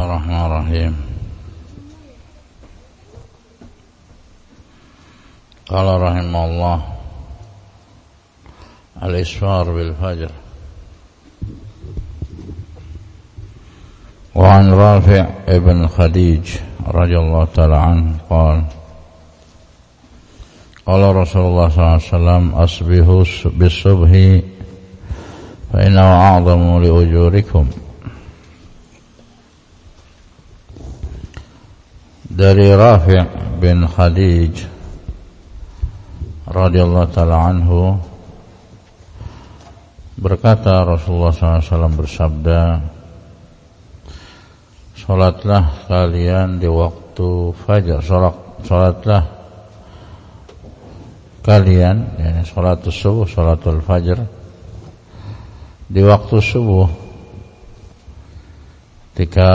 Bismillahirrahmanirrahim. Qala rahimahullah al-isfar bil fajr. Wa an Rafi' ibn Khadij radhiyallahu ta'ala anhu qala qala Rasulullah sallallahu alaihi wasallam asbihu bis-subhi fa innahu a'zamu li ujurikum. Dari Rafi' bin Khadij radhiyallahu ta'ala anhu berkata, Rasulullah SAW bersabda, salatlah kalian di waktu fajar, salatlah kalian, yani salatul subuh, salatul fajar di waktu subuh ketika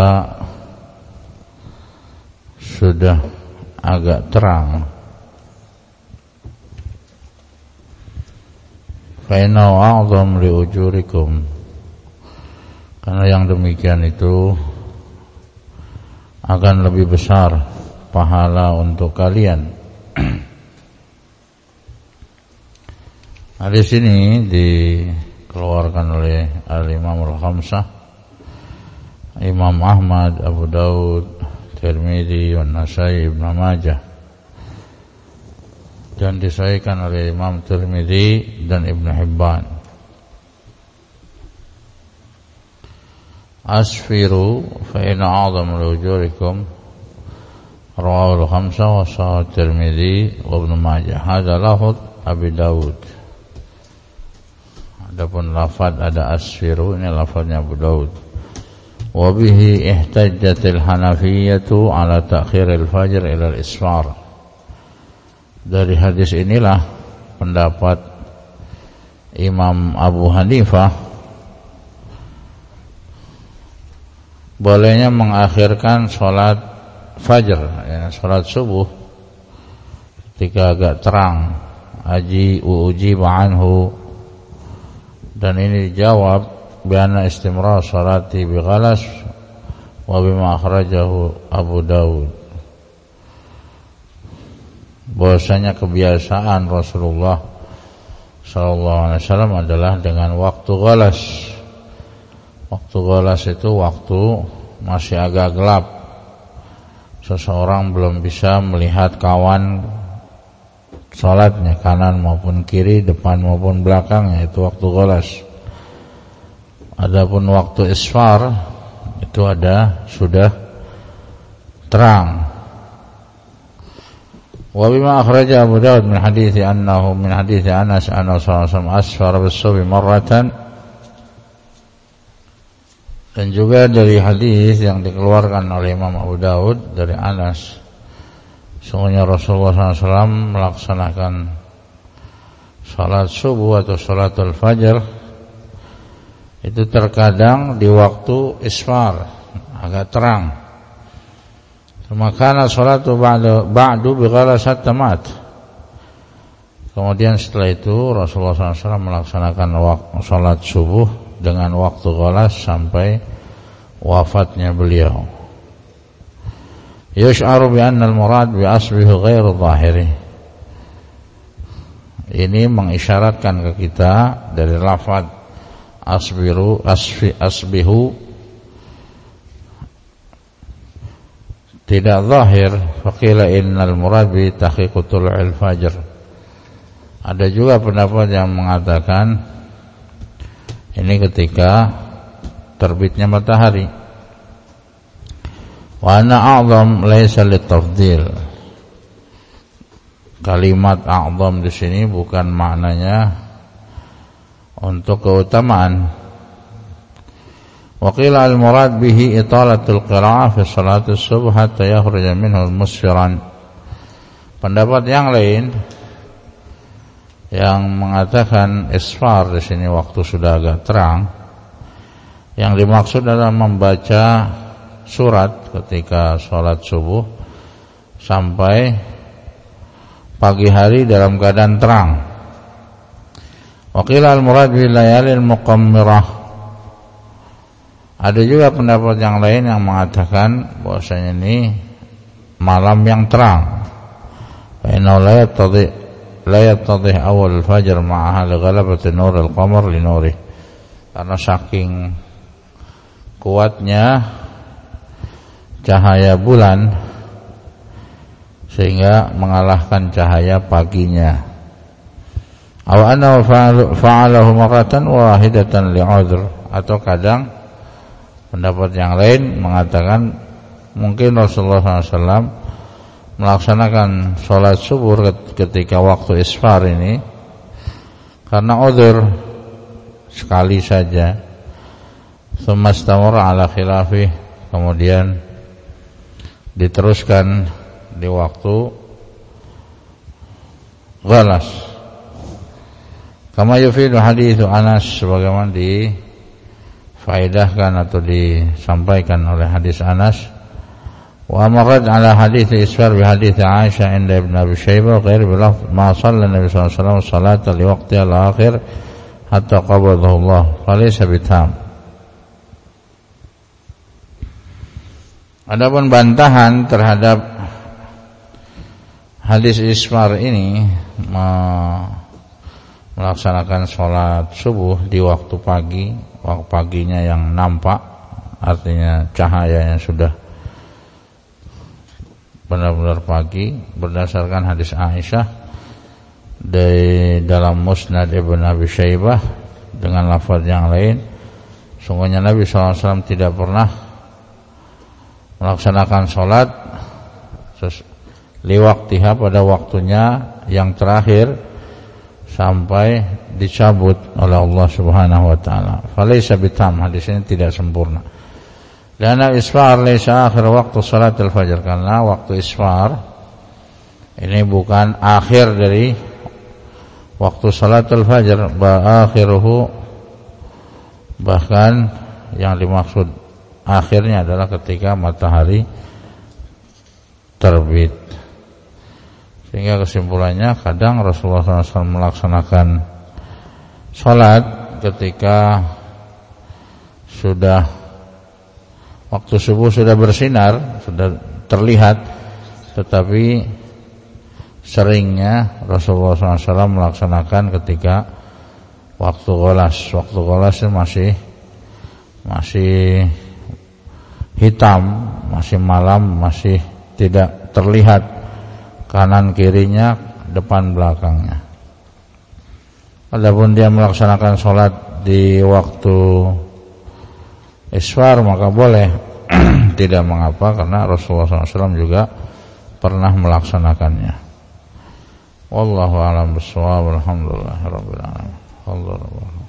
sudah agak terang. Fa innahu a'zam li ujurikum, karena yang demikian itu akan lebih besar pahala untuk kalian. Hadis ini dikeluarkan oleh Al-Imam Al-Khamsah, Imam Ahmad, Abu Daud, Tirmidzi, An-Nasai, Ibnu Majah, dan disahihkan oleh Imam Tirmidzi dan Ibnu Hibban. Asfiru fa inna a'zama li ujurikum rawahu al-khamsah wa sahih Tirmidzi wa Ibnu Majah. Hadza lafaz Abi Daud. Adapun lafaz ada asfiru, ini lafaznya Abu Daud. Wa bihi ihtajjatil Hanafiyyatu ala ta'khiril fajr ila al-isfar. Dari hadis inilah pendapat Imam Abu Hanifah bolehnya mengakhirkan sholat fajar, ya, sholat subuh ketika agak terang. Uji anhu, dan ini dijawab bi'anna istimrar sholati bi ghalas wa bima akhrajahu Abu Daud. Bahwasanya kebiasaan Rasulullah sallallahu alaihi wasallam adalah dengan waktu ghalas. Waktu ghalas itu waktu masih agak gelap, seseorang belum bisa melihat kawan salatnya, kanan maupun kiri, depan maupun belakangnya, itu waktu ghalas. Adapun waktu isfar itu sudah terang. Wa bima akhraja Abu Daud min hadithi Anas anna sallallahu asfara bis-subhi marratan. Dan juga dari hadis yang dikeluarkan oleh Imam Abu Daud dari Anas, sungguhnya Rasulullah SAW melaksanakan salat subuh atau salatul fajar itu terkadang di waktu isfar, agak terang. Maka salatu ba'du bi ghalasat tamat. Kemudian setelah itu Rasulullah SAW melaksanakan salat subuh dengan waktu ghalas sampai wafatnya beliau. Yush'aru bi anna al-murad bi asbihi ghairu zahiri. Ini mengisyaratkan ke kita dari lafaz asbihu tidak zahir. Faqila innal murad bi tahqiqut tul'il fajr. Ada juga pendapat yang mengatakan ini ketika terbitnya matahari. Wa anna a'zam laysa litafdil. Kalimat a'zam di sini bukan maknanya untuk keutamaan. Wa qila al-murad bihi italatul qira'ah fi salatus subh hatta yakhruja minhu musfiran. Pendapat yang lain yang mengatakan isfar di sini waktu sudah agak terang, yang dimaksud adalah membaca surat ketika sholat subuh sampai pagi hari dalam keadaan terang. Wa qila al-murad bil layalil muqammirah Ada juga pendapat yang lain yang mengatakan bahwasanya ini malam yang terang. Fa inna la yattadih awal fajr ma'aha li ghalabati nur al-qamar li nurih. Karena saking kuatnya cahaya bulan sehingga mengalahkan cahaya paginya. Aw anna fa'alahu maratan wahidatan li'udhr, atau kadang pendapat yang lain mengatakan mungkin Rasulullah SAW melaksanakan sholat subuh ketika waktu isfar ini karena udhur sekali saja. Tsumma istamara ala khilafih, kemudian diteruskan di waktu ghalas. Kama yufidu hadithu Anas, sebagaimana difaedahkan atau disampaikan oleh hadis Anas. Wa amarad ala hadits isfar bi hadits Aisyah inda Ibn Abi Syaibah ghair bilafz ma shalla Nabi sallallahu alaihi wasallam salata li waqtiha al-akhir hatta qabadahu Allah falaysa bitam. Adapun bantahan terhadap hadis isfar ini, melaksanakan sholat subuh di waktu pagi, waktu paginya yang nampak, artinya cahayanya sudah benar-benar pagi, berdasarkan hadis Aisyah dari dalam Musnad Ibn Abi Syaibah dengan lafaz yang lain. Sungguhnya Nabi SAW tidak pernah melaksanakan sholat liwaktiha, pada waktunya yang terakhir, sampai dicabut oleh Allah Subhanahu wa taala. Falaysa bitam, hadis ini tidak sempurna. Karena isfar laysa akhir waktu salatul fajr, karena waktu isfar ini bukan akhir dari waktu salatul fajr, akhiruhu, bahkan yang dimaksud akhirnya adalah ketika matahari terbit. Sehingga kesimpulannya kadang Rasulullah SAW melaksanakan sholat ketika sudah waktu subuh sudah bersinar, sudah terlihat, tetapi seringnya Rasulullah SAW melaksanakan ketika waktu ghalas. Waktu ghalas masih hitam, masih malam, masih tidak terlihat kanan kirinya, depan belakangnya. Adapun dia melaksanakan sholat di waktu isfar maka boleh, tidak mengapa, karena Rasulullah SAW juga pernah melaksanakannya. Wallahu a'lam bishawab. Alhamdulillahirabbil alamin.